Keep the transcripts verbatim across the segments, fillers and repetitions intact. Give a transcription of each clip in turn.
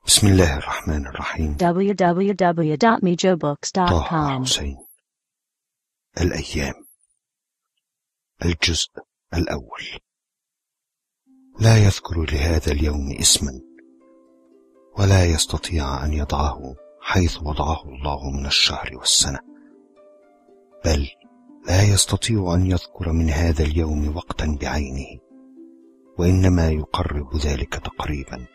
بسم الله الرحمن الرحيم. دبليو دبليو دبليو دوت ميجو بوكس دوت طه كوم. حسين. الأيام. الجزء الأول. لا يذكر لهذا اليوم اسما، ولا يستطيع أن يضعه حيث وضعه الله من الشهر والسنة، بل لا يستطيع أن يذكر من هذا اليوم وقتا بعينه، وإنما يقرب ذلك تقريبا.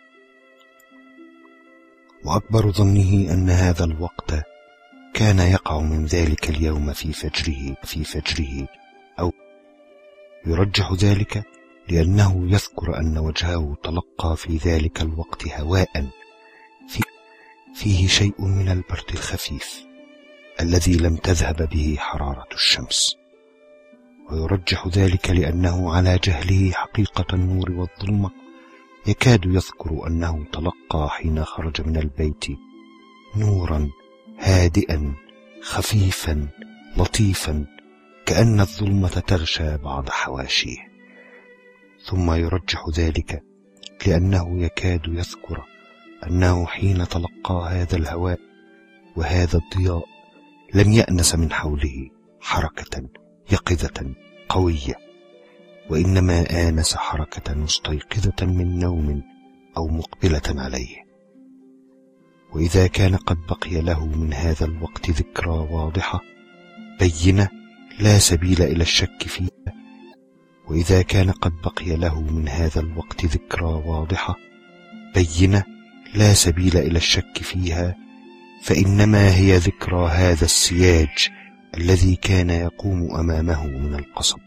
وأكبر ظنه أن هذا الوقت كان يقع من ذلك اليوم في فجره في فجره أو يرجح ذلك لأنه يذكر أن وجهه تلقى في ذلك الوقت هواء في فيه شيء من البرد الخفيف الذي لم تذهب به حرارة الشمس، ويرجح ذلك لأنه على جهله حقيقة النور والظلمة يكاد يذكر أنه تلقى حين خرج من البيت نورا هادئا خفيفا لطيفا كأن الظلمة تغشى بعض حواشيه. ثم يرجح ذلك لأنه يكاد يذكر أنه حين تلقى هذا الهواء وهذا الضياء لم يأنس من حوله حركة يقظة قوية، وإنما آنس حركة مستيقظة من نوم أو مقبلة عليه. وإذا كان قد بقي له من هذا الوقت ذكرى واضحة بينة لا سبيل إلى الشك فيها وإذا كان قد بقي له من هذا الوقت ذكرى واضحة بينة لا سبيل إلى الشك فيها فإنما هي ذكرى هذا السياج الذي كان يقوم أمامه من القصب،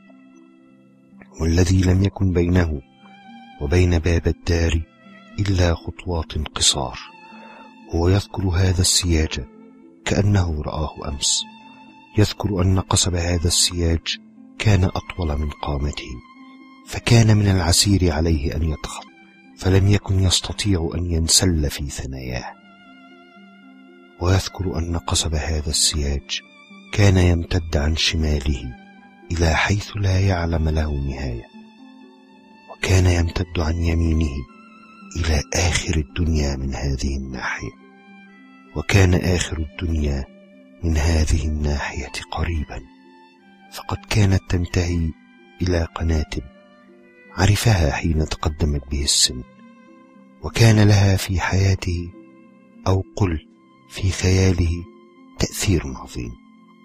والذي لم يكن بينه وبين باب الدار إلا خطوات قصار. هو يذكر هذا السياج كأنه رآه أمس، يذكر أن قصب هذا السياج كان أطول من قامته، فكان من العسير عليه أن يدخل، فلم يكن يستطيع أن ينسل في ثناياه. ويذكر أن قصب هذا السياج كان يمتد عن شماله إلى حيث لا يعلم له نهاية، وكان يمتد عن يمينه إلى آخر الدنيا من هذه الناحية، وكان آخر الدنيا من هذه الناحية قريبا، فقد كانت تنتهي إلى قناة عرفها حين تقدمت به السن، وكان لها في حياته أو قل في خياله تأثير عظيم.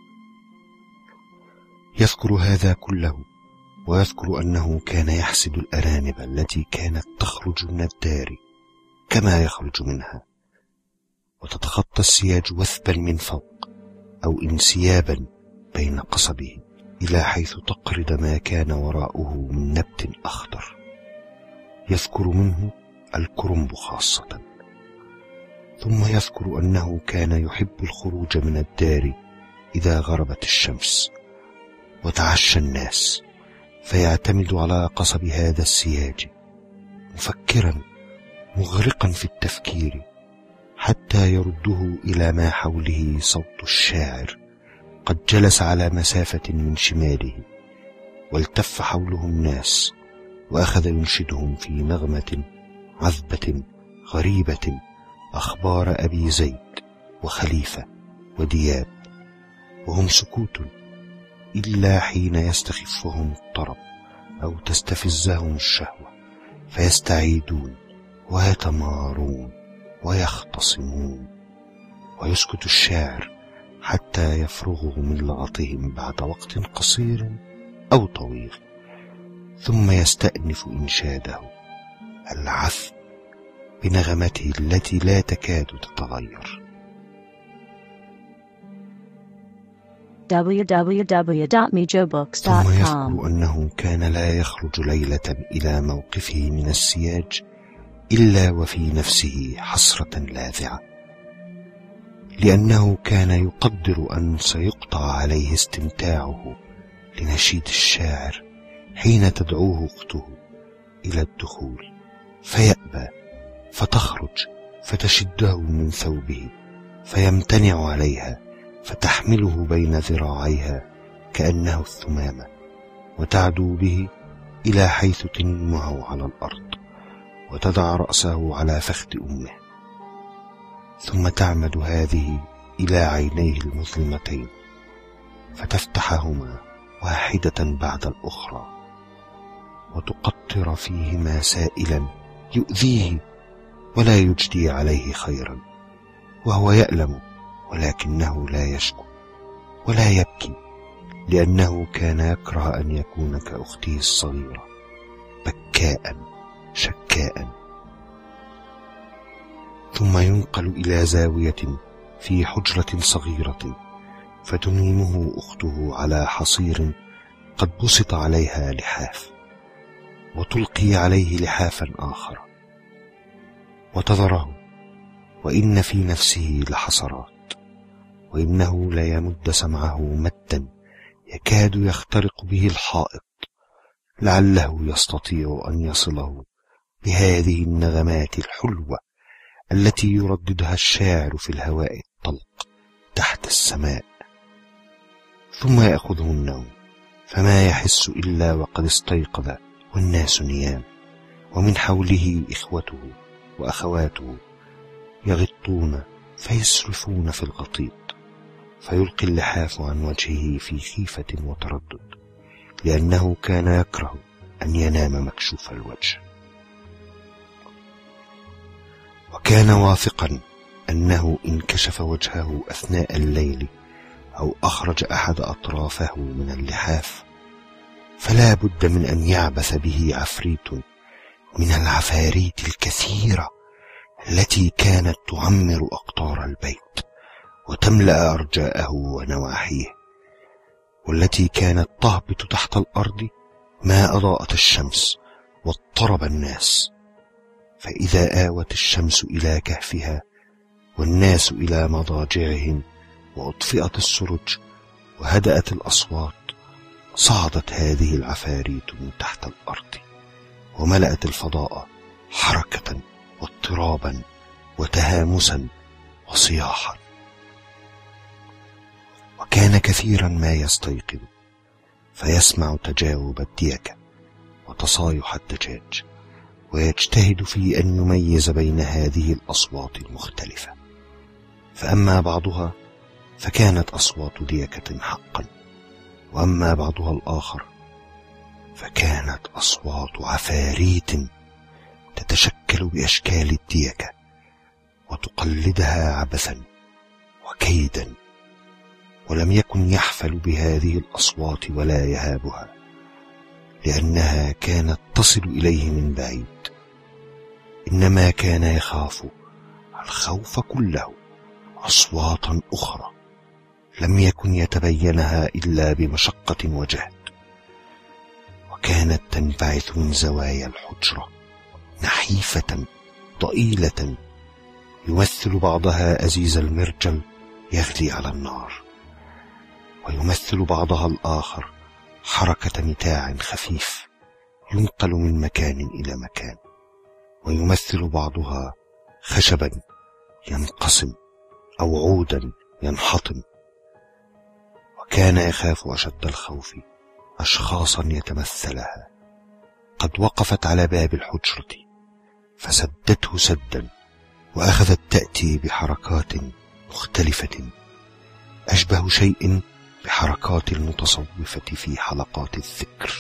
يذكر هذا كله، ويذكر أنه كان يحسد الأرانب التي كانت تخرج من الدار كما يخرج منها، وتتخطى السياج وثبا من فوق أو انسيابا بين قصبه إلى حيث تقرض ما كان وراءه من نبت أخضر. يذكر منه الكرنب خاصة. ثم يذكر أنه كان يحب الخروج من الدار إذا غربت الشمس وتعشى الناس، فيعتمد على قصب هذا السياج مفكرا مغرقا في التفكير حتى يرده إلى ما حوله صوت الشاعر قد جلس على مسافة من شماله، والتف حوله الناس وأخذ ينشدهم في نغمة عذبة غريبة أخبار أبي زيد وخليفة ودياب، وهم سكوت إلا حين يستخفهم الطرب أو تستفزهم الشهوة فيستعيدون ويتمارون ويختصمون، ويسكت الشاعر حتى يفرغوا من لغطهم بعد وقت قصير أو طويل، ثم يستأنف إنشاده العذب بنغمته التي لا تكاد تتغير. دبليو دبليو دبليو دوت ميجو بوكس دوت كوم. ثم يذكر أنه كان لا يخرج ليلة إلى موقفه من السياج إلا وفي نفسه حسرة لاذعة، لأنه كان يقدر أن سيقطع عليه استمتاعه لنشيد الشاعر حين تدعوه أخته إلى الدخول، فيأبى فتخرج فتشده من ثوبه فيمتنع عليها فتحمله بين ذراعيها كأنه الثمامة وتعدو به إلى حيث تنمه على الأرض وتضع رأسه على فخذ أمه ثم تعمد هذه إلى عينيه المظلمتين فتفتحهما واحدة بعد الأخرى وتقطر فيهما سائلا يؤذيه ولا يجدي عليه خيرا، وهو يألم ولكنه لا يشكو ولا يبكي، لأنه كان يكره أن يكون كأخته الصغيرة بكاء شكاء. ثم ينقل إلى زاوية في حجرة صغيرة فتنيمه أخته على حصير قد بسط عليها لحاف، وتلقي عليه لحافا آخر وتذره، وإن في نفسه لحسرات، وإنه لا يمد سمعه مدا يكاد يخترق به الحائط لعله يستطيع أن يصله بهذه النغمات الحلوة التي يرددها الشاعر في الهواء الطلق تحت السماء. ثم يأخذه النوم فما يحس إلا وقد استيقظ والناس نيام، ومن حوله إخوته وأخواته يغطون فيسرفون في الغطيط، فيلقي اللحاف عن وجهه في خيفة وتردد، لأنه كان يكره أن ينام مكشوف الوجه. وكان واثقا أنه إن كشف وجهه أثناء الليل أو أخرج أحد أطرافه من اللحاف فلا بد من أن يعبث به عفريت من العفاريت الكثيرة التي كانت تعمر أقطار البيت وتملأ أرجاءه ونواحيه، والتي كانت تهبط تحت الأرض ما أضاءت الشمس واضطرب الناس. فإذا آوت الشمس إلى كهفها والناس إلى مضاجعهم وأطفئت السرج وهدأت الأصوات، صعدت هذه العفاريت من تحت الأرض وملأت الفضاء حركة واضطرابا وتهامسا وصياحا. وكان كثيرا ما يستيقظ فيسمع تجاوب الديكة وتصايح الدجاج، ويجتهد في أن يميز بين هذه الأصوات المختلفة، فأما بعضها فكانت أصوات ديكة حقا، وأما بعضها الآخر فكانت أصوات عفاريت تتشكل بأشكال الديكة وتقلدها عبثا وكيدا، ولم يكن يحفل بهذه الأصوات ولا يهابها، لأنها كانت تصل إليه من بعيد، إنما كان يخاف الخوف كله أصواتا أخرى لم يكن يتبينها إلا بمشقة وجهد، وكانت تنبعث من زوايا الحجرة نحيفة ضئيلة يمثل بعضها أزيز المرجل يغلي على النار، ويمثل بعضها الآخر حركة متاع خفيف ينقل من مكان إلى مكان، ويمثل بعضها خشبا ينقسم أو عودا ينحطم. وكان يخاف أشد الخوف أشخاصا يتمثلها قد وقفت على باب الحجرة فسدته سدا، وأخذت تأتي بحركات مختلفة أشبه شيء بحركات المتصوفة في حلقات الذكر.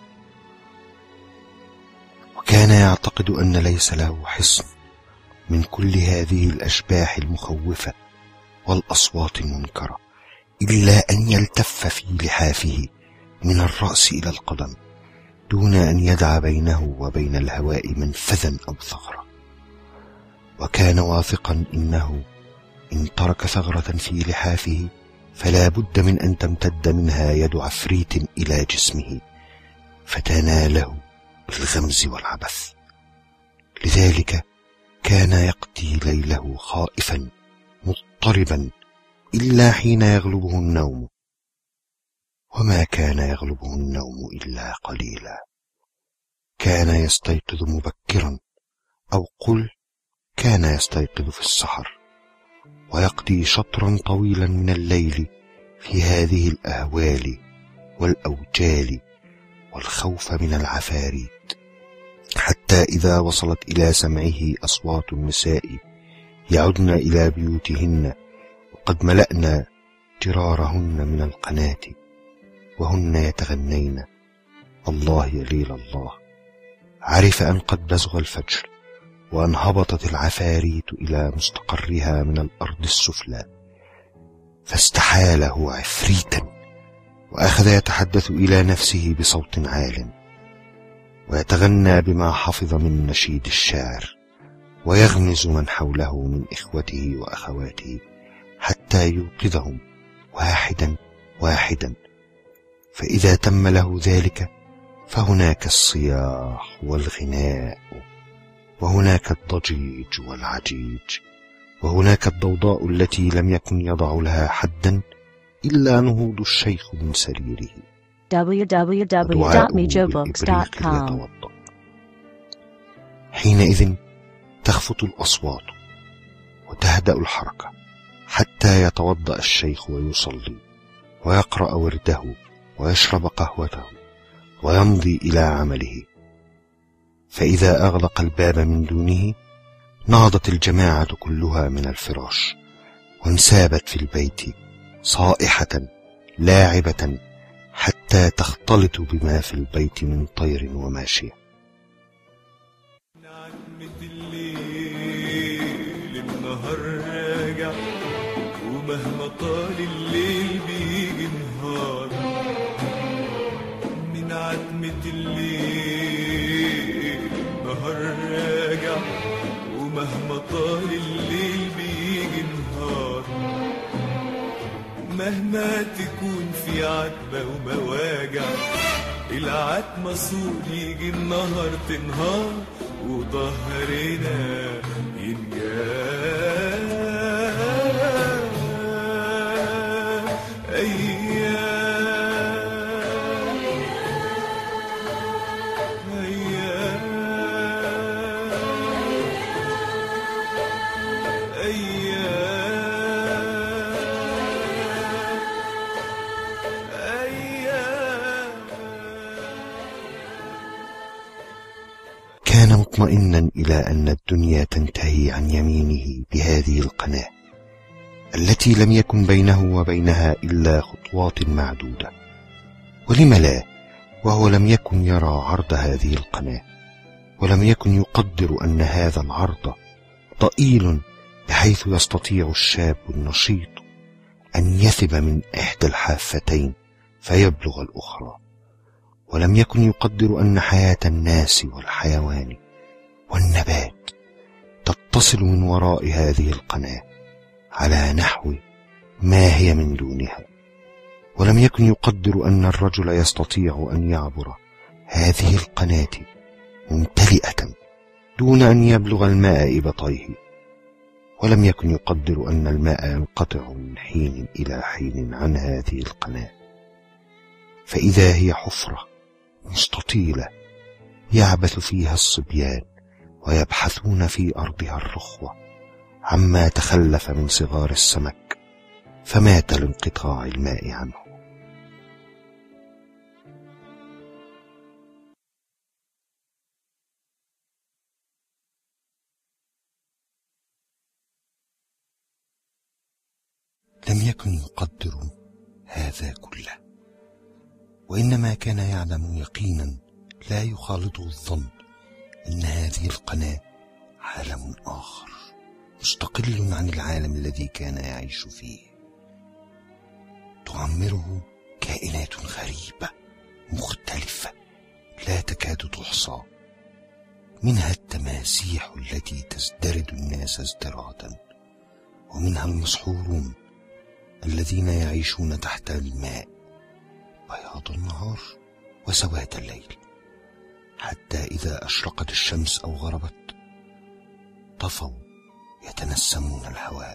وكان يعتقد أن ليس له حصن من كل هذه الأشباح المخوفة والأصوات المنكرة إلا أن يلتف في لحافه من الرأس إلى القدم دون أن يدع بينه وبين الهواء منفذا أو ثغرة. وكان واثقا إنه إن ترك ثغرة في لحافه فلا بد من أن تمتد منها يد عفريت إلى جسمه فتناله بالغمز والعبث. لذلك كان يقضي ليله خائفا مضطربا إلا حين يغلبه النوم، وما كان يغلبه النوم إلا قليلا. كان يستيقظ مبكرا، أو قل كان يستيقظ في السحر، ويقضي شطرا طويلا من الليل في هذه الأهوال والأوجال والخوف من العفاريت، حتى إذا وصلت إلى سمعه أصوات النساء يعدن إلى بيوتهن وقد ملأنا جرارهن من القناة وهن يتغنين الله يليل الله. عرف أن قد بزغ الفجر وأن هبطت العفاريت إلى مستقرها من الأرض السفلى، فاستحال هو عفريتا وأخذ يتحدث إلى نفسه بصوت عال ويتغنى بما حفظ من نشيد الشاعر ويغمز من حوله من إخوته وأخواته حتى يوقظهم واحدا واحدا، فإذا تم له ذلك فهناك الصياح والغناء، وهناك الضجيج والعجيج، وهناك الضوضاء التي لم يكن يضع لها حدا إلا نهوض الشيخ من سريره دبليو دبليو دبليو دوت ميجو بوكس دوت كوم. حينئذ تخفت الأصوات وتهدأ الحركة حتى يتوضأ الشيخ ويصلي ويقرأ ورده ويشرب قهوته ويمضي إلى عمله، فإذا أغلق الباب من دونه نهضت الجماعة كلها من الفراش وانسابت في البيت صائحة لاعبة حتى تختلط بما في البيت من طير وماشية. ومهما طال الليل بيجي نهار، من عتمة الليل نهار راجع، ومهما طال الليل بيجي نهار، مهما تكون في عتمة ومواجع العتمة صور يجي النهار تنهار وظهرنا ينجاب. كان مطمئنا إلى أن الدنيا تنتهي عن يمينه بهذه القناة التي لم يكن بينه وبينها إلا خطوات معدودة، ولم لا وهو لم يكن يرى عرض هذه القناة، ولم يكن يقدر أن هذا العرض ضئيل بحيث يستطيع الشاب النشيط أن يثب من إحدى الحافتين فيبلغ الأخرى، ولم يكن يقدر أن حياة الناس والحيوان والنبات تتصل من وراء هذه القناة على نحو ما هي من دونها، ولم يكن يقدر أن الرجل يستطيع أن يعبر هذه القناة ممتلئة دون أن يبلغ الماء إبطيه، ولم يكن يقدر أن الماء ينقطع من حين إلى حين عن هذه القناة، فإذا هي حفرة مستطيلة يعبث فيها الصبيان ويبحثون في أرضها الرخوة عما تخلف من صغار السمك فمات لانقطاع الماء عنه. لم يكن يقدر هذا كله، وإنما كان يعلم يقينا لا يخالطه الظن أن هذه القناة عالم آخر مستقل عن العالم الذي كان يعيش فيه، تعمره كائنات غريبة مختلفة لا تكاد تحصى، منها التماسيح التي تزدرد الناس ازدرادا، ومنها المسحورون الذين يعيشون تحت الماء بياض النهار وسواد الليل، حتى إذا أشرقت الشمس أو غربت طفوا يتنسمون الهواء،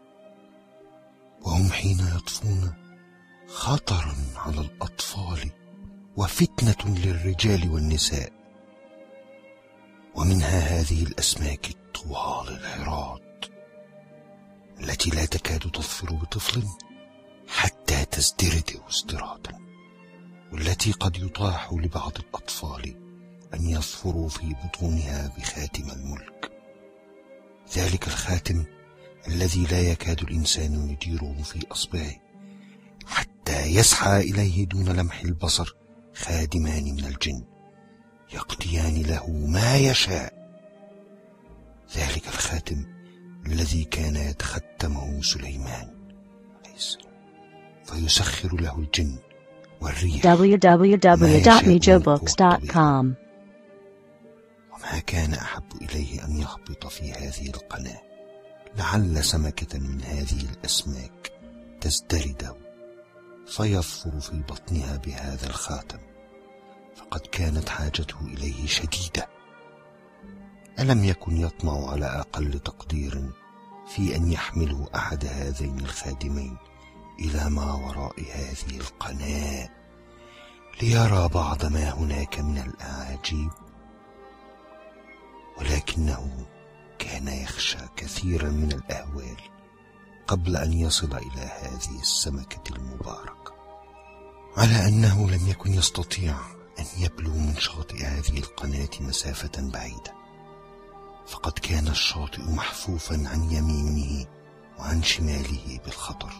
وهم حين يطفون خطرا على الأطفال وفتنة للرجال والنساء. ومنها هذه الأسماك الطوال العراض التي لا تكاد تظفر بطفل حتى تزدرد ازدرادا، والتي قد يطاح لبعض الأطفال أن يظفروا في بطونها بخاتم الملك. ذلك الخاتم الذي لا يكاد الإنسان يديره في أصبعه، حتى يسعى إليه دون لمح البصر خادمان من الجن يقضيان له ما يشاء. ذلك الخاتم الذي كان يتختمه سليمان فيسخر له الجن والريح w w w dot mijo books dot com. وما كان أحب إليه أن يهبط في هذه القناة لعل سمكة من هذه الأسماك تزدرده فيظفر في بطنها بهذا الخاتم، فقد كانت حاجته إليه شديدة. ألم يكن يطمع على أقل تقدير في أن يحمله أحد هذين الخادمين إلى ما وراء هذه القناة ليرى بعض ما هناك من الأعاجيب؟ ولكنه كان يخشى كثيرا من الأهوال قبل أن يصل إلى هذه السمكة المباركة، على أنه لم يكن يستطيع أن يبلغ من شاطئ هذه القناة مسافة بعيدة، فقد كان الشاطئ محفوفا عن يمينه وعن شماله بالخطر.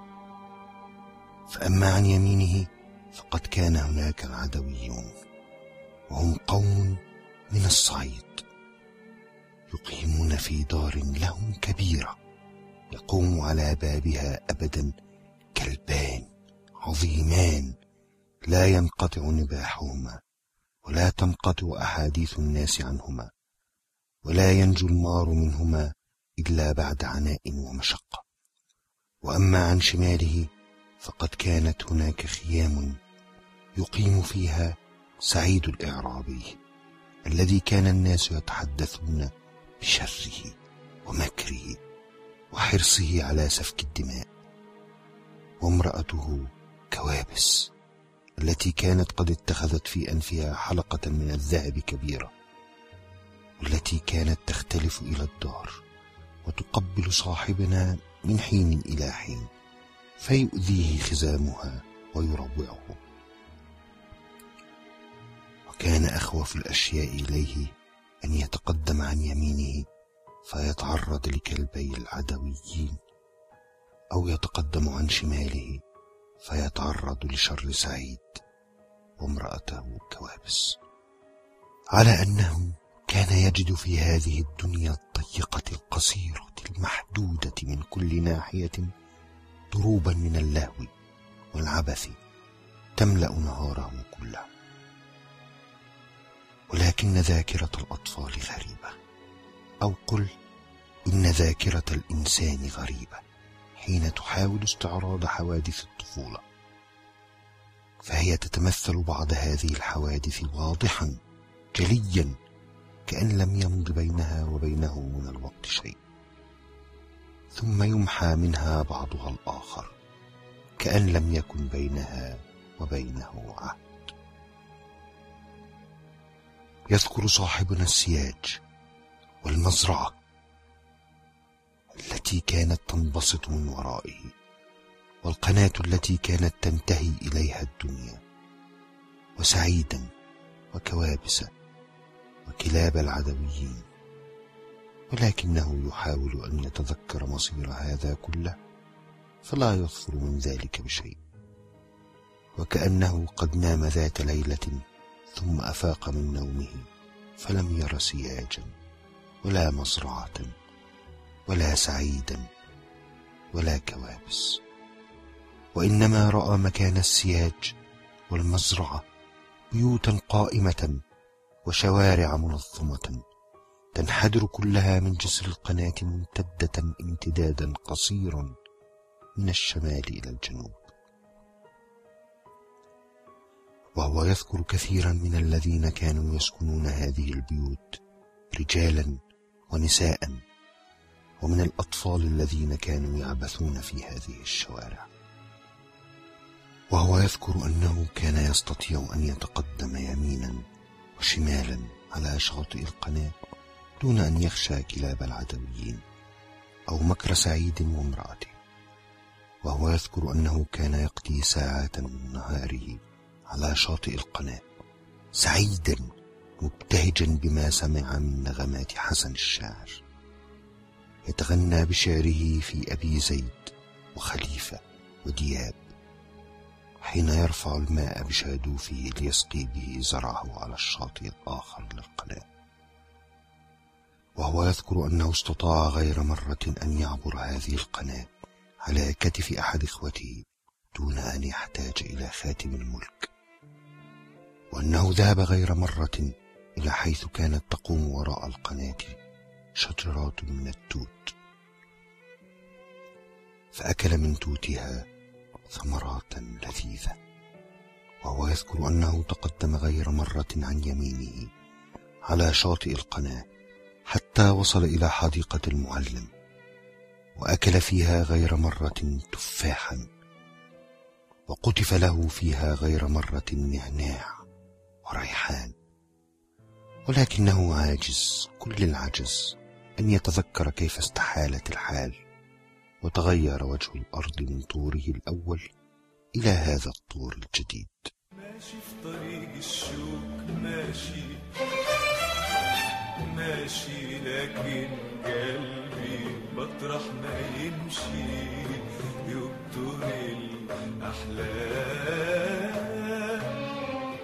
فأما عن يمينه فقد كان هناك العدويون، وهم قوم من الصعيد يقيمون في دار لهم كبيرة يقوم على بابها أبدا كلبان عظيمان لا ينقطع نباحهما ولا تنقطع أحاديث الناس عنهما، ولا ينجو المار منهما إلا بعد عناء ومشقة. وأما عن شماله فقد كانت هناك خيام يقيم فيها سعيد الإعرابي الذي كان الناس يتحدثون بشره ومكره وحرصه على سفك الدماء، وامرأته كوابس التي كانت قد اتخذت في أنفها حلقة من الذهب كبيرة، والتي كانت تختلف إلى الدار وتقبل صاحبنا من حين إلى حين فيؤذيه خزامها ويروعه. وكان أخوف الأشياء إليه أن يتقدم عن يمينه فيتعرض لكلبي العدويين، أو يتقدم عن شماله فيتعرض لشر سعيد وامرأته كوابس، على أنه كان يجد في هذه الدنيا الضيقة القصيرة المحدودة من كل ناحية ضروبا من اللهو والعبث تملأ نهاره كله. ولكن ذاكرة الأطفال غريبة، أو قل إن ذاكرة الإنسان غريبة حين تحاول استعراض حوادث الطفولة، فهي تتمثل بعض هذه الحوادث واضحا جليا كأن لم يمض بينها وبينه من الوقت شيء، ثم يمحى منها بعضها الآخر كأن لم يكن بينها وبينه عهد. يذكر صاحبنا السياج والمزرعة التي كانت تنبسط من ورائه، والقناة التي كانت تنتهي إليها الدنيا، وسعيدا وكوابس وكلاب العدويين، ولكنه يحاول أن يتذكر مصير هذا كله فلا يظفر من ذلك بشيء، وكأنه قد نام ذات ليلة ثم أفاق من نومه فلم ير سياجا ولا مزرعة ولا سعيدا ولا كوابس، وإنما رأى مكان السياج والمزرعة بيوتا قائمة وشوارع منظمة تنحدر كلها من جسر القناة ممتدة امتدادا قصيرا من الشمال إلى الجنوب. وهو يذكر كثيرا من الذين كانوا يسكنون هذه البيوت رجالا ونساء، ومن الأطفال الذين كانوا يعبثون في هذه الشوارع. وهو يذكر أنه كان يستطيع أن يتقدم يمينا وشمالا على شاطئ القناة دون أن يخشى كلاب العدويين أو مكر سعيد وامرأته. وهو يذكر أنه كان يقضي ساعات من نهاره على شاطئ القناة سعيدا مبتهجا بما سمع من نغمات حسن الشاعر، يتغنى بشعره في أبي زيد وخليفة ودياب، حين يرفع الماء بشادوفه ليسقي به زرعه على الشاطئ الآخر للقناة، وهو يذكر أنه استطاع غير مرة أن يعبر هذه القناة على كتف أحد إخوته دون أن يحتاج إلى خاتم الملك، وأنه ذهب غير مرة إلى حيث كانت تقوم وراء القناة شجرات من التوت، فأكل من توتها ثمرات لذيذة. وهو يذكر أنه تقدم غير مرة عن يمينه على شاطئ القناة حتى وصل إلى حديقة المعلم، وأكل فيها غير مرة تفاحا، وقتف له فيها غير مرة نعناع وريحان، ولكنه عاجز كل العجز أن يتذكر كيف استحالت الحال وتغير وجه الأرض من طوره الأول إلى هذا الطور الجديد. ماشي في طريق الشوك، ماشي ماشي لكن قلبي مطرح ما يمشي يبدر الأحلام.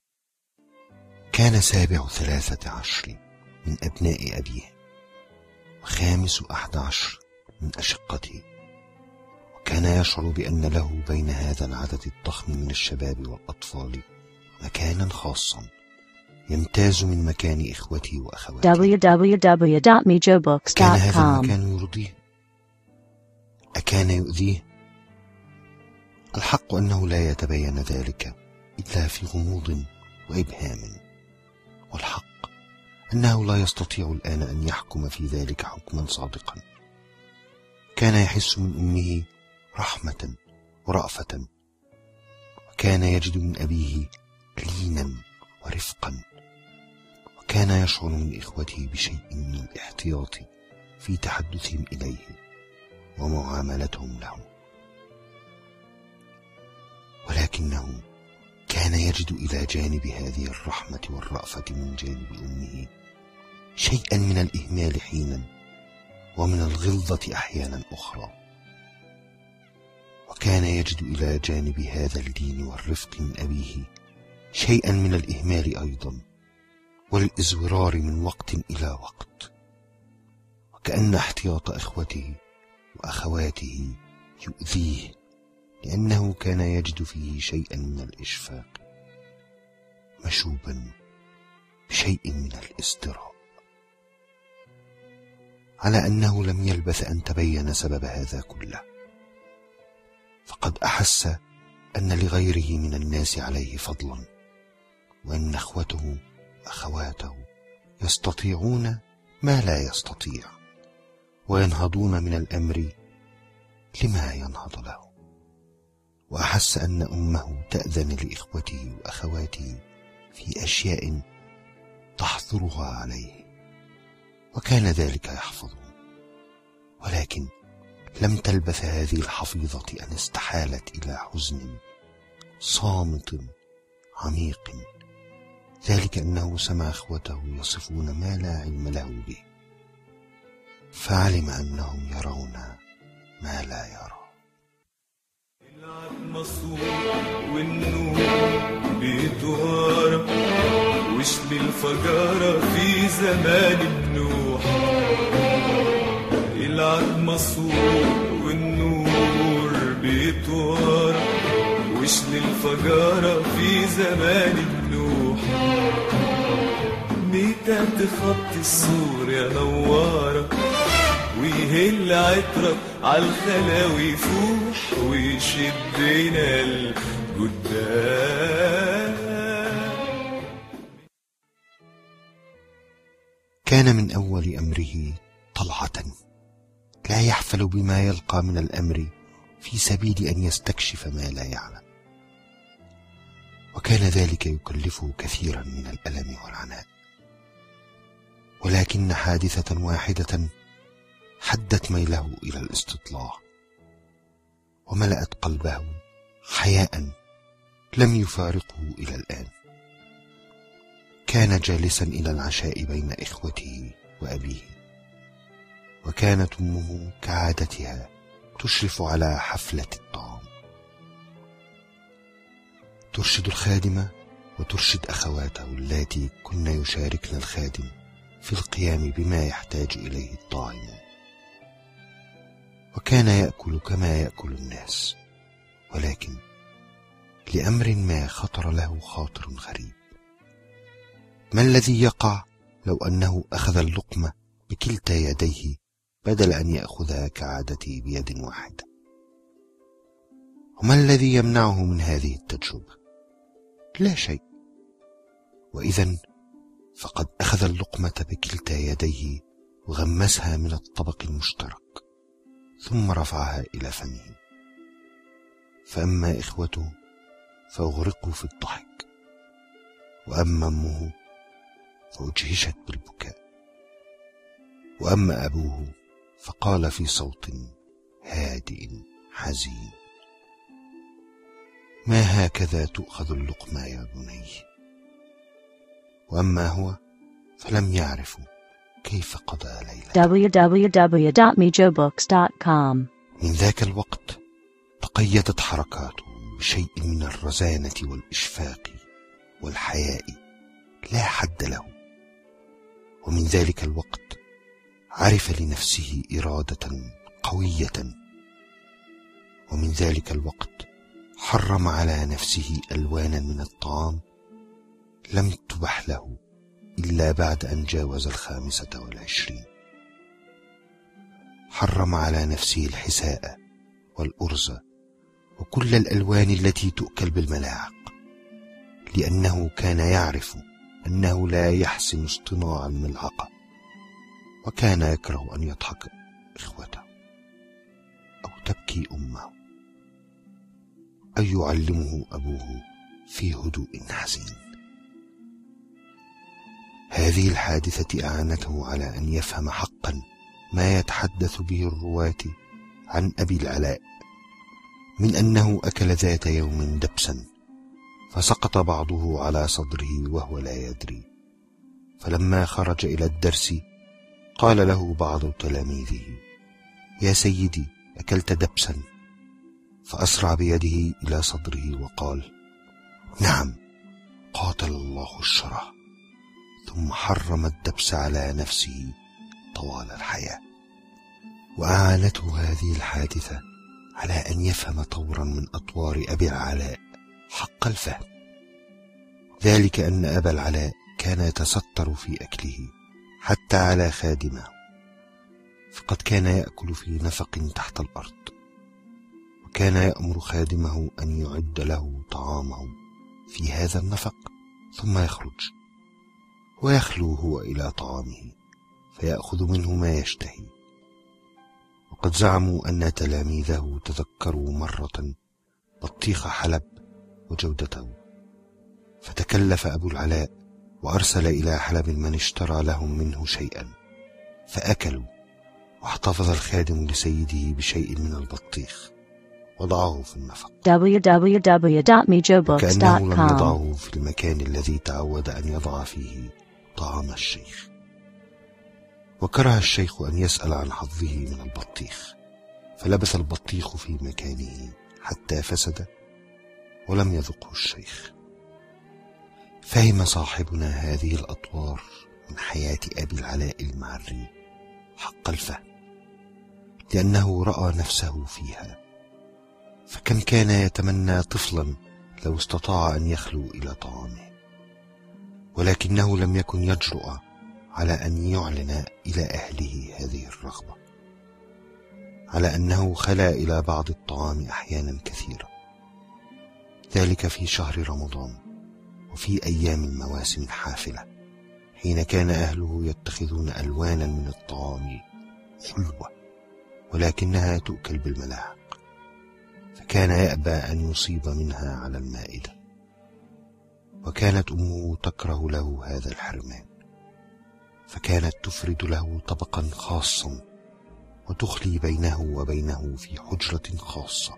كان سابع ثلاثة عشر من أبناء أبيه، وخامس أحد عشر من أشقته، وكان يشعر بأن له بين هذا العدد الضخم من الشباب والأطفال مكانا خاصا يمتاز من مكان إخوته وأخواته. دبليو دبليو دبليو دوت ميجو بوكس دوت كوم. كان هذا المكان يرضيه؟ أكان يؤذيه؟ الحق أنه لا يتبين ذلك إلا في غموض وإبهام، والحق أنه لا يستطيع الآن أن يحكم في ذلك حكما صادقا. كان يحس من أمه رحمة ورأفة، وكان يجد من أبيه لينا ورفقا، وكان يشعر من إخوته بشيء من الاحتياط في تحدثهم إليه ومعاملتهم له، ولكنه كان يجد إلى جانب هذه الرحمة والرأفة من جانب أمه شيئا من الإهمال حينا ومن الغلظة أحيانا أخرى، وكان يجد إلى جانب هذا اللين والرفق من أبيه شيئا من الإهمال أيضا والإزورار من وقت إلى وقت، وكأن احتياط إخوته وأخواته يؤذيه، لأنه كان يجد فيه شيئا من الإشفاق مشوبا بشيء من الازدراء، على أنه لم يلبث أن تبين سبب هذا كله، فقد أحس أن لغيره من الناس عليه فضلا، وأن أخوته وأخواته يستطيعون ما لا يستطيع، وينهضون من الأمر لما ينهض له، وأحس أن أمه تأذن لإخوته وأخواته في أشياء تحظرها عليه، وكان ذلك يحفظه، ولكن لم تلبث هذه الحفيظة أن استحالت إلى حزن صامت عميق، ذلك أنه سمع إخوته يصفون ما لا علم له به، فعلم أنهم يرون ما لا يرى. العتمة والنور بيدور وشل الفجارة في زمان النوح، العتمة والنور بيدور وشل الفجارة في زمان النوح، ميتة تخط السور يا نوارة ويهل عطرك عالخلاوي يفوح ويشدنا القدام. كان من أول أمره طلعة لا يحفل بما يلقى من الأمر في سبيل أن يستكشف ما لا يعلم، وكان ذلك يكلفه كثيرا من الألم والعناء، ولكن حادثة واحدة حدت ميله إلى الاستطلاع وملأت قلبه حياء لم يفارقه إلى الآن. كان جالسا إلى العشاء بين إخوته وأبيه، وكانت أمه كعادتها تشرف على حفلة الطعام، ترشد الخادمة وترشد أخواته اللاتي كن يشاركن الخادم في القيام بما يحتاج إليه الطاعم. وكان يأكل كما يأكل الناس، ولكن لأمر ما خطر له خاطر غريب: ما الذي يقع لو أنه أخذ اللقمة بكلتا يديه بدل أن يأخذها كعادته بيد واحدة؟ وما الذي يمنعه من هذه التجربة؟ لا شيء. وإذن فقد أخذ اللقمة بكلتا يديه وغمسها من الطبق المشترك، ثم رفعها إلى فمه. فأما إخوته فأغرقوا في الضحك، وأما أمه فأجهشت بالبكاء، وأما أبوه فقال في صوت هادئ حزين: ما هكذا تؤخذ اللقمة يا بني؟ وأما هو فلم يعرف كيف قضى ليلته. دبليو دبليو دبليو دوت ميجو بوكس دوت كوم. من ذاك الوقت تقيدت حركاته بشيء من الرزانة والإشفاق والحياء لا حد له. ومن ذلك الوقت عرف لنفسه إرادة قوية، ومن ذلك الوقت حرم على نفسه ألوانا من الطعام لم تبح له إلا بعد أن جاوز الخامسة والعشرين. حرم على نفسه الحساء والأرز وكل الألوان التي تؤكل بالملاعق، لأنه كان يعرف أنه لا يحسن اصطناع الملعقة، وكان يكره أن يضحك إخوته أو تبكي أمه أو يعلمه أبوه في هدوء حزين. هذه الحادثة أعانته على أن يفهم حقا ما يتحدث به الرواة عن أبي العلاء من أنه أكل ذات يوم دبسا فسقط بعضه على صدره وهو لا يدري، فلما خرج إلى الدرس قال له بعض تلاميذه: يا سيدي أكلت دبسا؟ فأسرع بيده إلى صدره وقال: نعم، قاتل الله الشره، ثم حرم الدبس على نفسه طوال الحياة. وأعانته هذه الحادثة على أن يفهم طورا من أطوار أبي العلاء حق الفهم، ذلك أن أبا العلاء كان يتستر في أكله حتى على خادمه، فقد كان يأكل في نفق تحت الأرض، وكان يأمر خادمه أن يعد له طعامه في هذا النفق ثم يخرج ويخلو هو إلى طعامه فيأخذ منه ما يشتهي. وقد زعموا أن تلاميذه تذكروا مرة بطيخ حلب وجودته، فتكلف أبو العلاء وأرسل إلى حلب من اشترى لهم منه شيئا فأكلوا، واحتفظ الخادم لسيده بشيء من البطيخ وضعه في النفق، دبليو دبليو دبليو دوت ميجو بوكس دوت كوم. كأنه لم يضعه في المكان الذي تعود أن يضع فيه طعام الشيخ. وكره الشيخ أن يسأل عن حظه من البطيخ، فلبث البطيخ في مكانه حتى فسد ولم يذقه الشيخ. فهم صاحبنا هذه الأطوار من حياة أبي العلاء المعري حق الفهم، لأنه رأى نفسه فيها. فكم كان يتمنى طفلا لو استطاع أن يخلو إلى طعامه، ولكنه لم يكن يجرؤ على أن يعلن إلى أهله هذه الرغبة، على أنه خلا إلى بعض الطعام أحيانا كثيرة، ذلك في شهر رمضان وفي أيام المواسم الحافلة، حين كان أهله يتخذون ألوانا من الطعام حلوة ولكنها تؤكل بالملاعق، فكان يأبى أن يصيب منها على المائدة. وكانت أمه تكره له هذا الحرمان، فكانت تفرد له طبقا خاصا وتخلي بينه وبينه في حجرة خاصة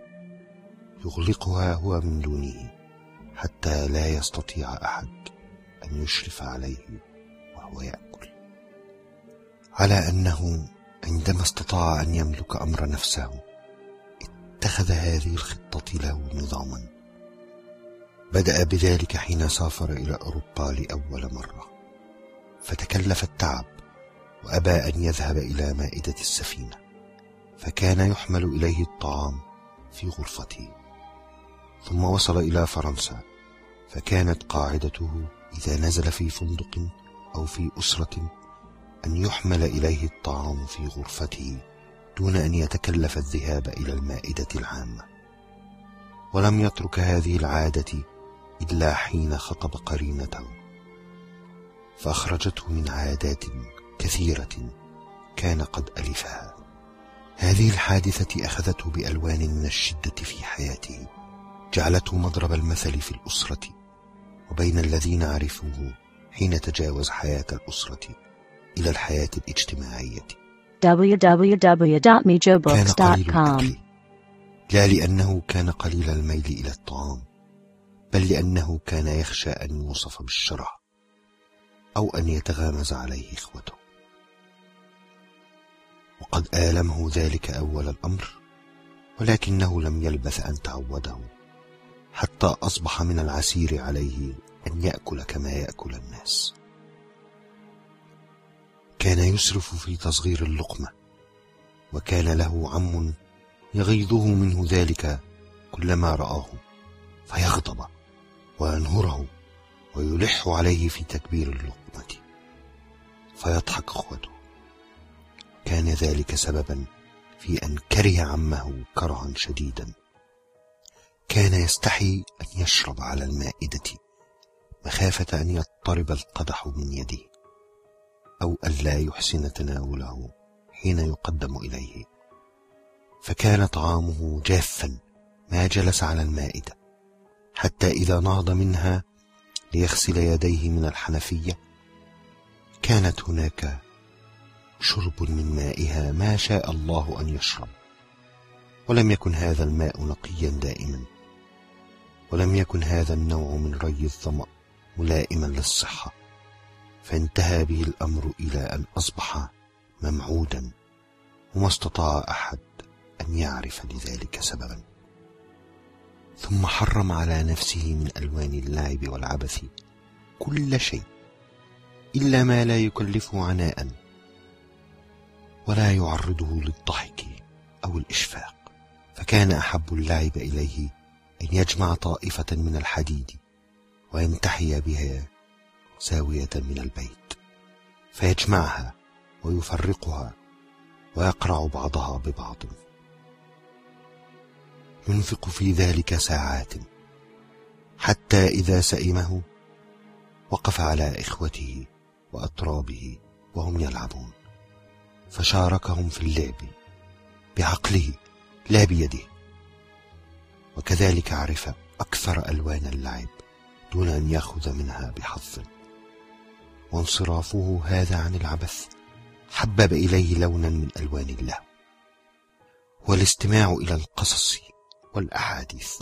يغلقها هو من دونه حتى لا يستطيع أحد أن يشرف عليه وهو يأكل، على أنه عندما استطاع أن يملك أمر نفسه اتخذ هذه الخطة له نظاما. بدأ بذلك حين سافر إلى أوروبا لأول مرة، فتكلف التعب وأبى أن يذهب إلى مائدة السفينة، فكان يحمل إليه الطعام في غرفته. ثم وصل إلى فرنسا، فكانت قاعدته إذا نزل في فندق أو في أسرة أن يحمل إليه الطعام في غرفته دون أن يتكلف الذهاب إلى المائدة العامة. ولم يترك هذه العادة إلا حين خطب قرينته، فأخرجته من عادات كثيرة كان قد ألفها. هذه الحادثة أخذته بألوان من الشدة في حياته، جعلته مضرب المثل في الأسرة وبين الذين عرفوه حين تجاوز حياة الأسرة إلى الحياة الاجتماعية. دبليو دبليو دبليو دوت ميجو كان بوكس دوت قليل كوم. الأكل، لا لأنه كان قليل الميل إلى الطعام، بل لأنه كان يخشى أن يوصف بالشره أو أن يتغامز عليه إخوته. وقد آلمه ذلك أول الأمر، ولكنه لم يلبث أن تعوده، حتى أصبح من العسير عليه أن يأكل كما يأكل الناس. كان يسرف في تصغير اللقمة، وكان له عم يغيظه منه ذلك كلما رآه، فيغضب وينهره ويلح عليه في تكبير اللقمة، فيضحك أخوته. كان ذلك سببا في أن كره عمه كرها شديدا. كان يستحي أن يشرب على المائدة مخافة أن يضطرب القدح من يده، أو ألا يحسن تناوله حين يقدم إليه، فكان طعامه جافا ما جلس على المائدة، حتى إذا نهض منها ليغسل يديه من الحنفية كانت هناك شرب من مائها ما شاء الله أن يشرب، ولم يكن هذا الماء نقيا دائما، ولم يكن هذا النوع من ري الظمأ ملائما للصحة، فانتهى به الأمر إلى أن أصبح ممعودا، وما استطاع أحد أن يعرف لذلك سببا. ثم حرم على نفسه من ألوان اللعب والعبث كل شيء إلا ما لا يكلفه عناء ولا يعرضه للضحك أو الإشفاق. فكان أحب اللعب إليه أن يجمع طائفة من الحديد وينتحي بها زاوية من البيت، فيجمعها ويفرقها ويقرع بعضها ببعض، ينفق في ذلك ساعات، حتى إذا سئمه وقف على إخوته وأطرابه وهم يلعبون، فشاركهم في اللعب بعقله لا بيده، وكذلك عرف أكثر ألوان اللعب دون أن يأخذ منها بحظ. وانصرافه هذا عن العبث حبب إليه لونا من ألوان اللهو، والاستماع إلى القصص والأحاديث،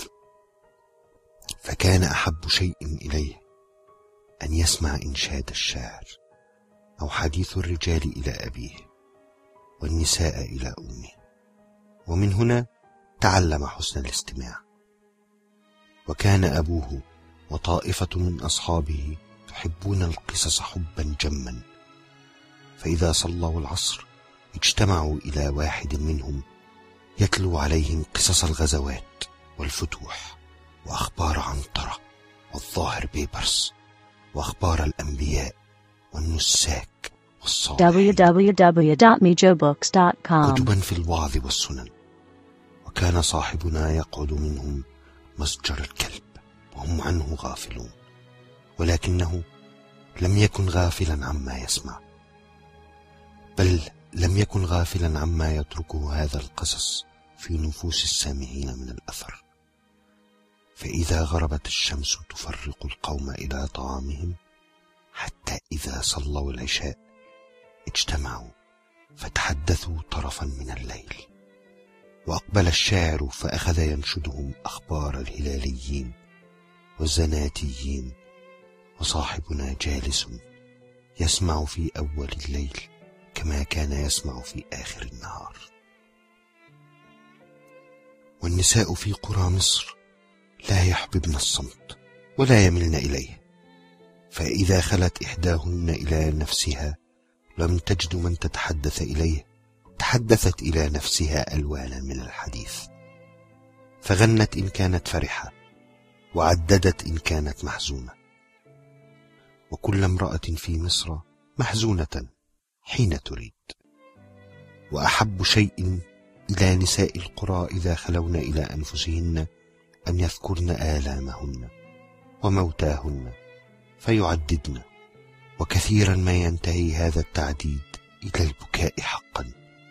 فكان أحب شيء إليه أن يسمع إنشاد الشاعر أو حديث الرجال إلى أبيه والنساء إلى أمه، ومن هنا تعلم حسن الاستماع. وكان أبوه وطائفة من أصحابه يحبون القصص حبا جما، فإذا صلوا العصر اجتمعوا إلى واحد منهم يتلو عليهم قصص الغزوات والفتوح وأخبار عنترة والظاهر بيبرس وأخبار الأنبياء والنساك والصالحين، دبليو دبليو دبليو دوت ميجو بوكس دوت كوم. كتبا في الوعظ والسنن. وكان صاحبنا يقعد منهم مسجر الكلب وهم عنه غافلون، ولكنه لم يكن غافلا عما يسمع، بل لم يكن غافلا عما يتركه هذا القصص في نفوس السامعين من الأثر. فإذا غربت الشمس تفرق القوم إلى طعامهم، حتى إذا صلوا العشاء اجتمعوا فتحدثوا طرفا من الليل. وأقبل الشاعر فأخذ ينشدهم أخبار الهلاليين والزناتيين، وصاحبنا جالس يسمع في أول الليل كما كان يسمع في آخر النهار. والنساء في قرى مصر لا يحببن الصمت ولا يملن إليه، فإذا خلت إحداهن إلى نفسها لم تجد من تتحدث إليه تحدثت إلى نفسها ألوانا من الحديث، فغنت إن كانت فرحة وعددت إن كانت محزونة. وكل امرأة في مصر محزونة حين تريد. وأحب شيء إلى نساء القرى إذا خلون إلى أنفسهن أن يذكرن آلامهن وموتاهن فيعددن، وكثيرا ما ينتهي هذا التعديد إلى البكاء حقا.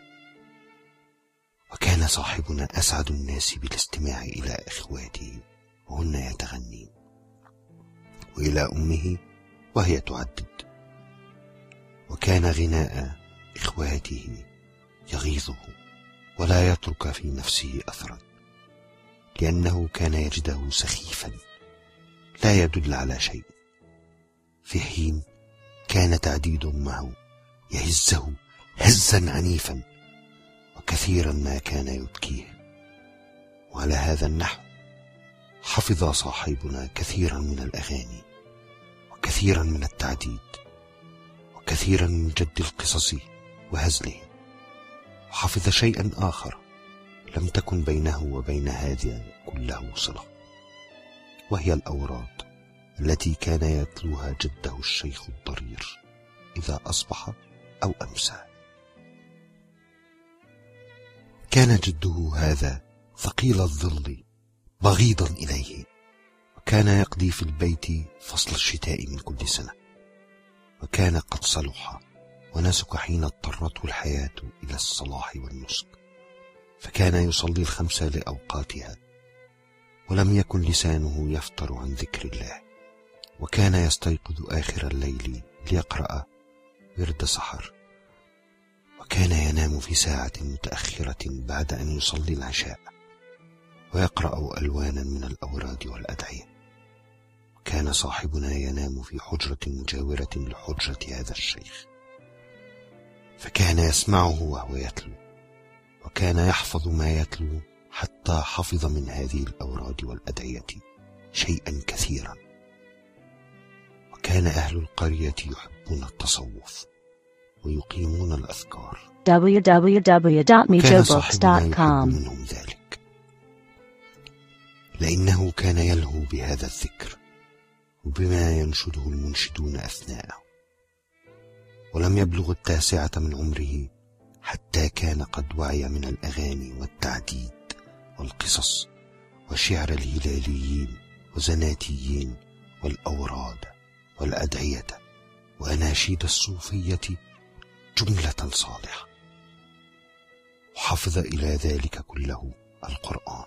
وكان صاحبنا أسعد الناس بالاستماع إلى إخواته وهن يتغنين، وإلى أمه وهي تعدد. وكان غناء إخواته يغيظه ولا يترك في نفسه أثرا، لأنه كان يجده سخيفا لا يدل على شيء، في حين كان تعديد أمه يهزه هزا عنيفا، وكثيرا ما كان يبكيه. وعلى هذا النحو حفظ صاحبنا كثيرا من الأغاني وكثيرا من التعديد وكثيرا من جد القصص وهزله. وحفظ شيئا آخر لم تكن بينه وبين هذا كله صلة، وهي الأوراد التي كان يتلوها جده الشيخ الضرير إذا أصبح أو أمسى. كان جده هذا ثقيل الظل بغيضا إليه، وكان يقضي في البيت فصل الشتاء من كل سنة، وكان قد صلح ونسك حين اضطرته الحياة إلى الصلاح والنسك، فكان يصلي الخمس لأوقاتها، ولم يكن لسانه يفتر عن ذكر الله، وكان يستيقظ آخر الليل ليقرأ ورد سحر، وكان ينام في ساعة متأخرة بعد أن يصلي العشاء ويقرأ ألوانا من الأوراد والأدعية. كان صاحبنا ينام في حجرة مجاورة لحجرة هذا الشيخ، فكان يسمعه وهو يتلو، وكان يحفظ ما يتلو حتى حفظ من هذه الأوراد والأدعية شيئا كثيرا. وكان أهل القرية يحبون التصوف ويقيمون الأذكار، w w w dot me jo كان books صاحبنا dot يحب com. منهم ذلك، لأنه كان يلهو بهذا الذكر وبما ينشده المنشدون أثناءه. ولم يبلغ التاسعة من عمره حتى كان قد وعي من الأغاني والتعديد والقصص وشعر الهلاليين وزناتيين والأوراد والأدعية وأناشيد الصوفية جملة صالحة. وحفظ إلى ذلك كله القرآن،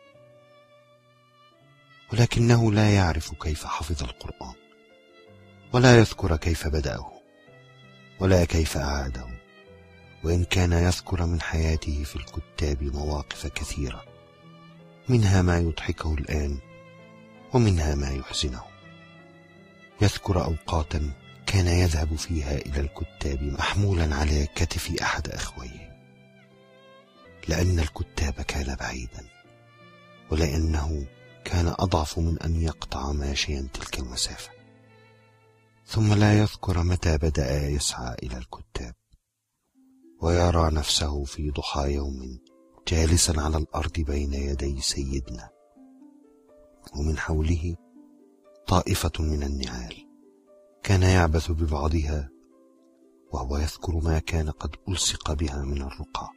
ولكنه لا يعرف كيف حفظ القرآن، ولا يذكر كيف بدأه ولا كيف أعاده، وإن كان يذكر من حياته في الكتاب مواقف كثيرة، منها ما يضحكه الآن ومنها ما يحزنه. يذكر أوقاتا كان يذهب فيها إلى الكتاب محمولا على كتف أحد أخويه، لأن الكتاب كان بعيدا، ولأنه كان أضعف من أن يقطع ماشيا تلك المسافة. ثم لا يذكر متى بدأ يسعى إلى الكتاب، ويرى نفسه في ضحى يوم جالسا على الأرض بين يدي سيدنا، ومن حوله طائفة من النعال كان يعبث ببعضها، وهو يذكر ما كان قد ألصق بها من الرقى.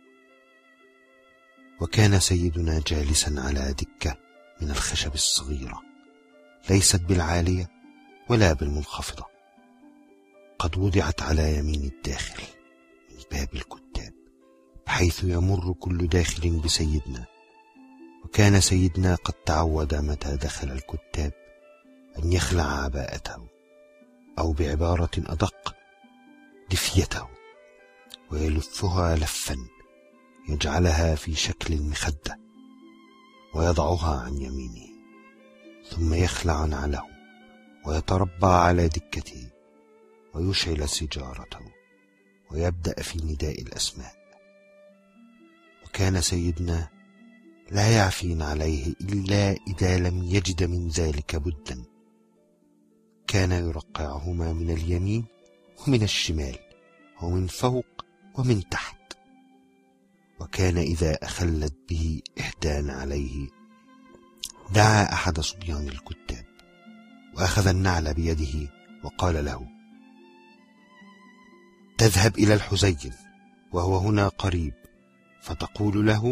وكان سيدنا جالسا على دكة من الخشب الصغيرة، ليست بالعالية ولا بالمنخفضة، قد وضعت على يمين الداخل من باب الكتاب، بحيث يمر كل داخل بسيدنا. وكان سيدنا قد تعود متى دخل الكتاب أن يخلع عباءته، أو بعبارة أدق دفيته، ويلفها لفا يجعلها في شكل المخدة ويضعها عن يمينه، ثم يخلع نعله ويتربع على دكته ويشعل سيجارته ويبدأ في نداء الأسماء. وكان سيدنا لا يعفين عليه إلا إذا لم يجد من ذلك بدا، كان يرقعهما من اليمين ومن الشمال ومن فوق ومن تحت. وكان إذا أخلت به إحدان عليه دعا أحد صبيان الكتاب وأخذ النعل بيده وقال له: تذهب إلى الحزين وهو هنا قريب، فتقول له: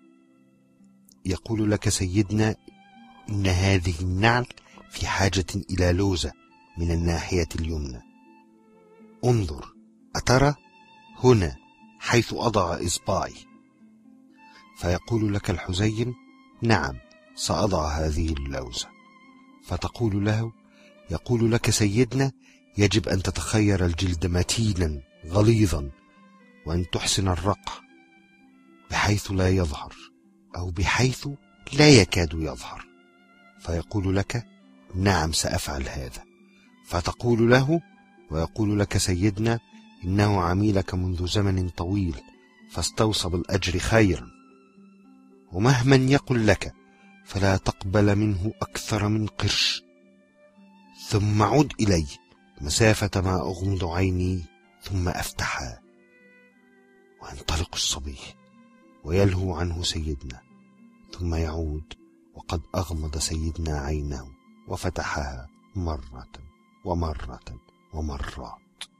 يقول لك سيدنا إن هذه النعل في حاجة إلى لوزة من الناحية اليمنى، انظر أترى هنا حيث أضع إصبعي؟ فيقول لك الحزين: نعم سأضع هذه اللوزة. فتقول له: يقول لك سيدنا يجب أن تتخير الجلد متينا غليظا، وأن تحسن الرقع بحيث لا يظهر أو بحيث لا يكاد يظهر. فيقول لك: نعم سأفعل هذا. فتقول له: ويقول لك سيدنا إنه عميلك منذ زمن طويل فاستوصى بالأجر خيرا، ومهما يقل لك فلا تقبل منه أكثر من قرش، ثم عد إلي مسافة ما أغمض عيني ثم أفتحها. وينطلق الصبي ويلهو عنه سيدنا، ثم يعود وقد أغمض سيدنا عينه وفتحها مرة ومرة ومرات،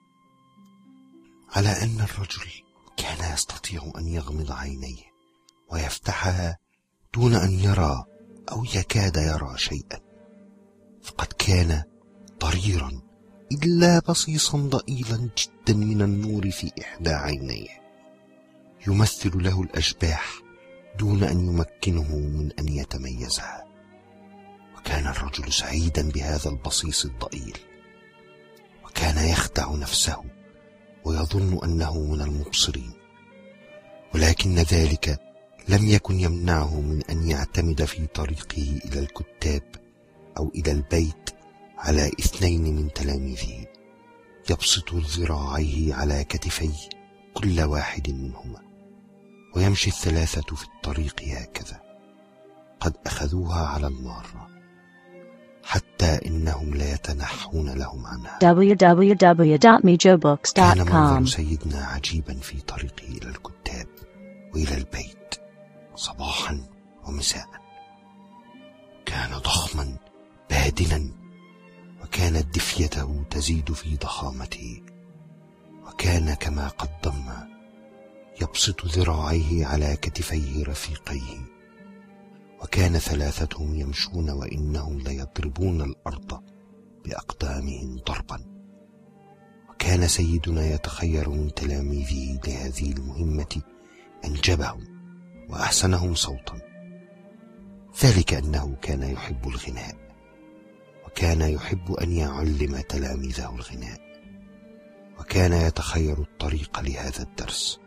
على أن الرجل كان يستطيع أن يغمض عينيه ويفتحها دون أن يرى أو يكاد يرى شيئا، فقد كان ضريرا إلا بصيصا ضئيلا جدا من النور في إحدى عينيه يمثل له الأشباح دون أن يمكنه من أن يتميزها. وكان الرجل سعيدا بهذا البصيص الضئيل، وكان يخدع نفسه ويظن أنه من المبصرين، ولكن ذلك لم يكن يمنعه من أن يعتمد في طريقه إلى الكتاب أو إلى البيت على اثنين من تلاميذه يبسط ذراعيه على كتفي كل واحد منهما، ويمشي الثلاثة في الطريق هكذا قد أخذوها على المارة، حتى إنهم لا يتنحون لهم عنها. دبليو دبليو دبليو دوت ميجو بوكس دوت كوم. كان منظر سيدنا عجيبا في طريقه إلى الكتاب وإلى البيت صباحا ومساء. كان ضخما بادنا، وكانت دفيته تزيد في ضخامته، وكان كما قدمنا يبسط ذراعيه على كتفيه رفيقيه، وكان ثلاثتهم يمشون وإنهم ليضربون الأرض بأقدامهم ضربا. وكان سيدنا يتخير من تلاميذه لهذه المهمة أنجبهم وأحسنهم صوتا، ذلك أنه كان يحب الغناء، وكان يحب أن يعلم تلاميذه الغناء، وكان يتخير الطريق لهذا الدرس،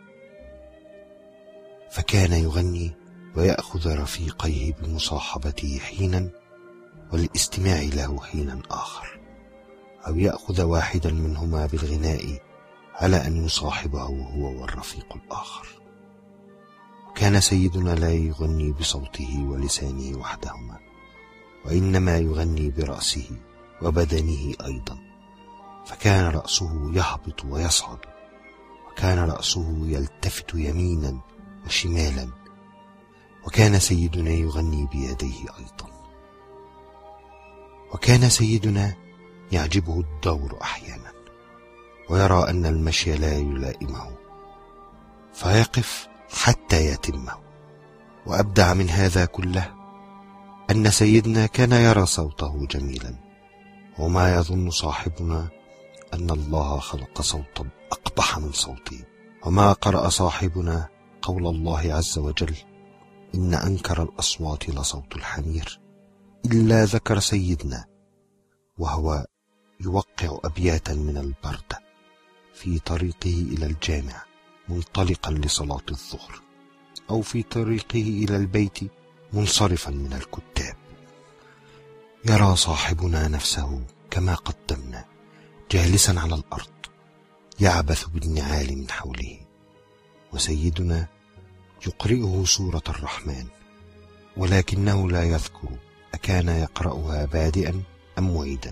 فكان يغني ويأخذ رفيقيه بمصاحبته حينا والاستماع له حينا آخر، أو يأخذ واحدا منهما بالغناء على أن يصاحبه هو والرفيق الآخر. كان سيدنا لا يغني بصوته ولسانه وحدهما، وإنما يغني برأسه وبدنه أيضا، فكان رأسه يهبط ويصعد، وكان رأسه يلتفت يمينا وشمالا، وكان سيدنا يغني بيديه أيضا. وكان سيدنا يعجبه الدور أحيانا، ويرى أن المشي لا يلائمه فيقف حتى يتمه. وأبدع من هذا كله أن سيدنا كان يرى صوته جميلا، وما يظن صاحبنا أن الله خلق صوتا أقبح من صوته، وما قرأ صاحبنا قول الله عز وجل: إن أنكر الأصوات لصوت الحمير، إلا ذكر سيدنا وهو يوقع أبياتا من البردة في طريقه إلى الجامع منطلقا لصلاة الظهر، أو في طريقه إلى البيت منصرفا من الكتاب. يرى صاحبنا نفسه كما قدمنا جالسا على الأرض يعبث بالنعال من حوله، وسيدنا يقرئه سورة الرحمن، ولكنه لا يذكر أكان يقرأها بادئا أم معيدا.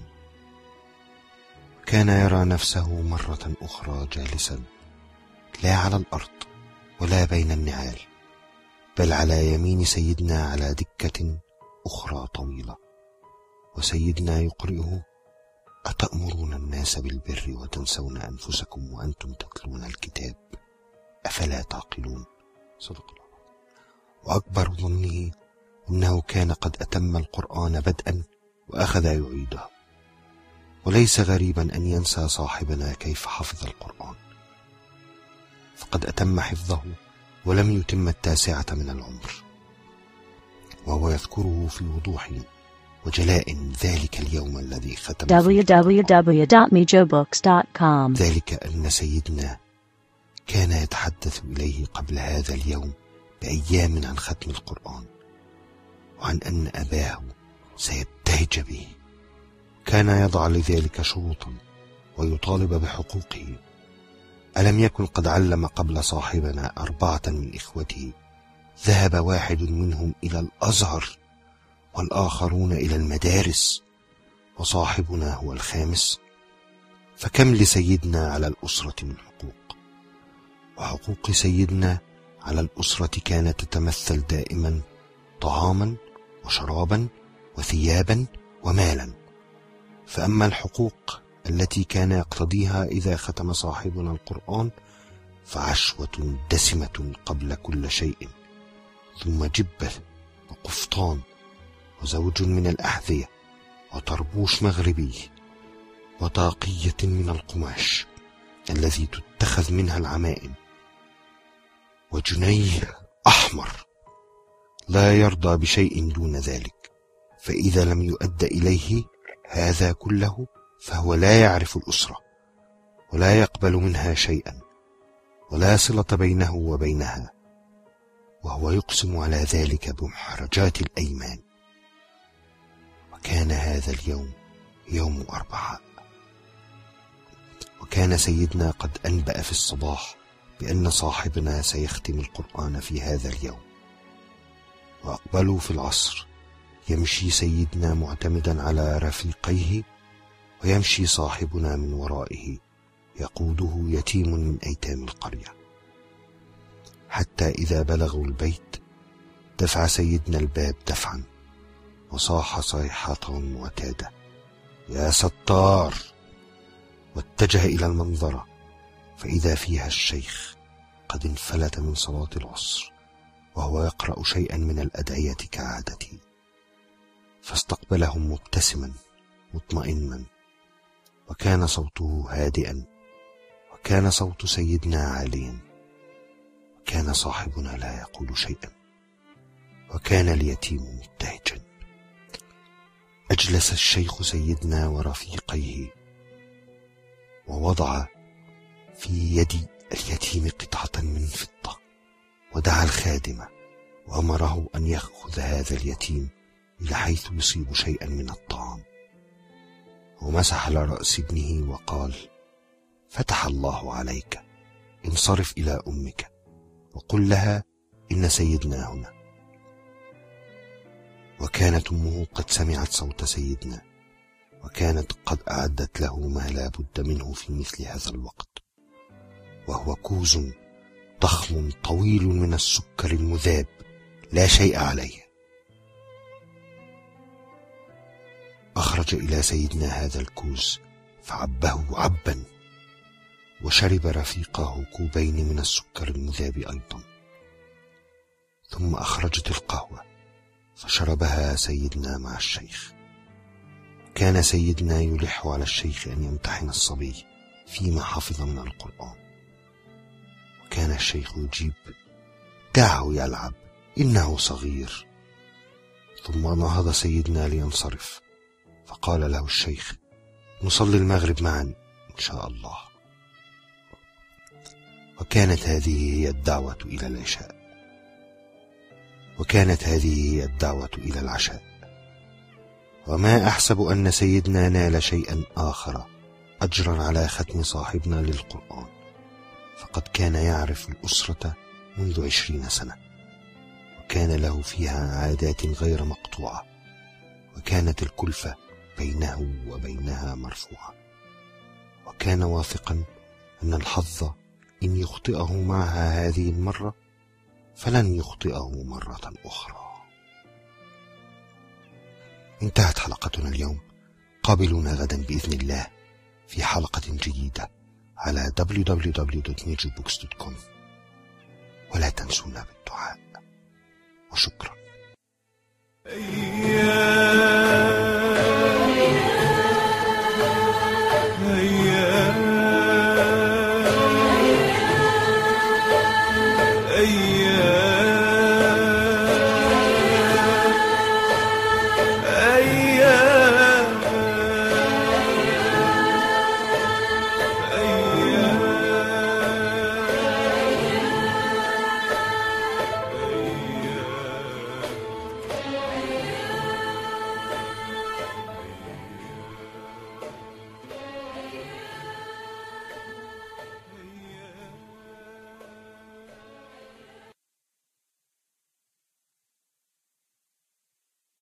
كان يرى نفسه مرة أخرى جالسا لا على الأرض ولا بين النعال، بل على يمين سيدنا على دكة أخرى طويلة، وسيدنا يقرئه: أتأمرون الناس بالبر وتنسون أنفسكم وأنتم تتلون الكتاب أفلا تعقلون؟ صدق الله. وأكبر ظنه أنه كان قد أتم القرآن بدءا وأخذ يعيده. وليس غريبا أن ينسى صاحبنا كيف حفظ القرآن، فقد أتم حفظه ولم يتم التاسعة من العمر، وهو يذكره في وضوح وجلاء ذلك اليوم الذي ختم دبليو دبليو دبليو دوت ميجو بوكس دوت كوم. ذلك أن سيدنا كان يتحدث إليه قبل هذا اليوم بأيام عن ختم القرآن، وعن أن أباه سيبتهج به. كان يضع لذلك شروطا ويطالب بحقوقه. ألم يكن قد علم قبل صاحبنا أربعة من إخوته، ذهب واحد منهم إلى الأزهر والآخرون إلى المدارس، وصاحبنا هو الخامس؟ فكم لسيدنا على الأسرة من حقوق؟ وحقوق سيدنا على الأسرة كانت تتمثل دائما طعاما وشرابا وثيابا ومالا. فأما الحقوق التي كان يقتضيها إذا ختم صاحبنا القرآن فعشوة دسمة قبل كل شيء، ثم جبة وقفطان وزوج من الأحذية وطربوش مغربي وطاقية من القماش الذي تتخذ منها العمائم، وجنيه أحمر لا يرضى بشيء دون ذلك، فإذا لم يؤد إليه هذا كله فهو لا يعرف الأسرة ولا يقبل منها شيئا، ولا صلة بينه وبينها، وهو يقسم على ذلك بمحرجات الأيمان. وكان هذا اليوم يوم أربعاء، وكان سيدنا قد أنبأ في الصباح بأن صاحبنا سيختم القرآن في هذا اليوم. وأقبلوا في العصر، يمشي سيدنا معتمدا على رفيقيه، ويمشي صاحبنا من ورائه يقوده يتيم من أيتام القرية، حتى إذا بلغوا البيت دفع سيدنا الباب دفعا، وصاح صيحة معتادة: يا ستار! واتجه إلى المنظرة، فإذا فيها الشيخ قد انفلت من صلاة العصر وهو يقرأ شيئا من الأدعية كعادته، فاستقبلهم مبتسما مطمئنا، وكان صوته هادئا، وكان صوت سيدنا عاليا، وكان صاحبنا لا يقول شيئا، وكان اليتيم مبتهجا. أجلس الشيخ سيدنا ورفيقيه، ووضع في يد اليتيم قطعة من فضة، ودعا الخادم وأمره أن يأخذ هذا اليتيم إلى حيث يصيب شيئا من الطعام، ومسح على رأس ابنه وقال: فتح الله عليك، انصرف إلى أمك وقل لها إن سيدنا هنا. وكانت أمه قد سمعت صوت سيدنا، وكانت قد أعدت له ما لا بد منه في مثل هذا الوقت، وهو كوز ضخم طويل من السكر المذاب لا شيء عليه. أخرج إلى سيدنا هذا الكوز فعبه عبا، وشرب رفيقه كوبين من السكر المذاب أيضا، ثم أخرجت القهوة فشربها سيدنا مع الشيخ. كان سيدنا يلح على الشيخ أن يمتحن الصبي فيما حفظ من القرآن، وكان الشيخ يجيب: دعه يلعب إنه صغير. ثم نهض سيدنا لينصرف، فقال له الشيخ: نصلي المغرب معا إن شاء الله. وكانت هذه هي الدعوة إلى العشاء، وكانت هذه هي الدعوة إلى العشاء. وما أحسب أن سيدنا نال شيئا آخر أجرا على ختم صاحبنا للقرآن، فقد كان يعرف الأسرة منذ عشرين سنة، وكان له فيها عادات غير مقطوعة، وكانت الكلفة بينه وبينها مرفوعة، وكان واثقا أن الحظ إن يخطئه معها هذه المرة فلن يخطئه مرة أخرى. انتهت حلقتنا اليوم، قابلونا غدا بإذن الله في حلقة جديدة على دبليو دبليو دبليو دوت ميجو بوكس دوت كوم، ولا تنسونا بالدعاء، وشكرا.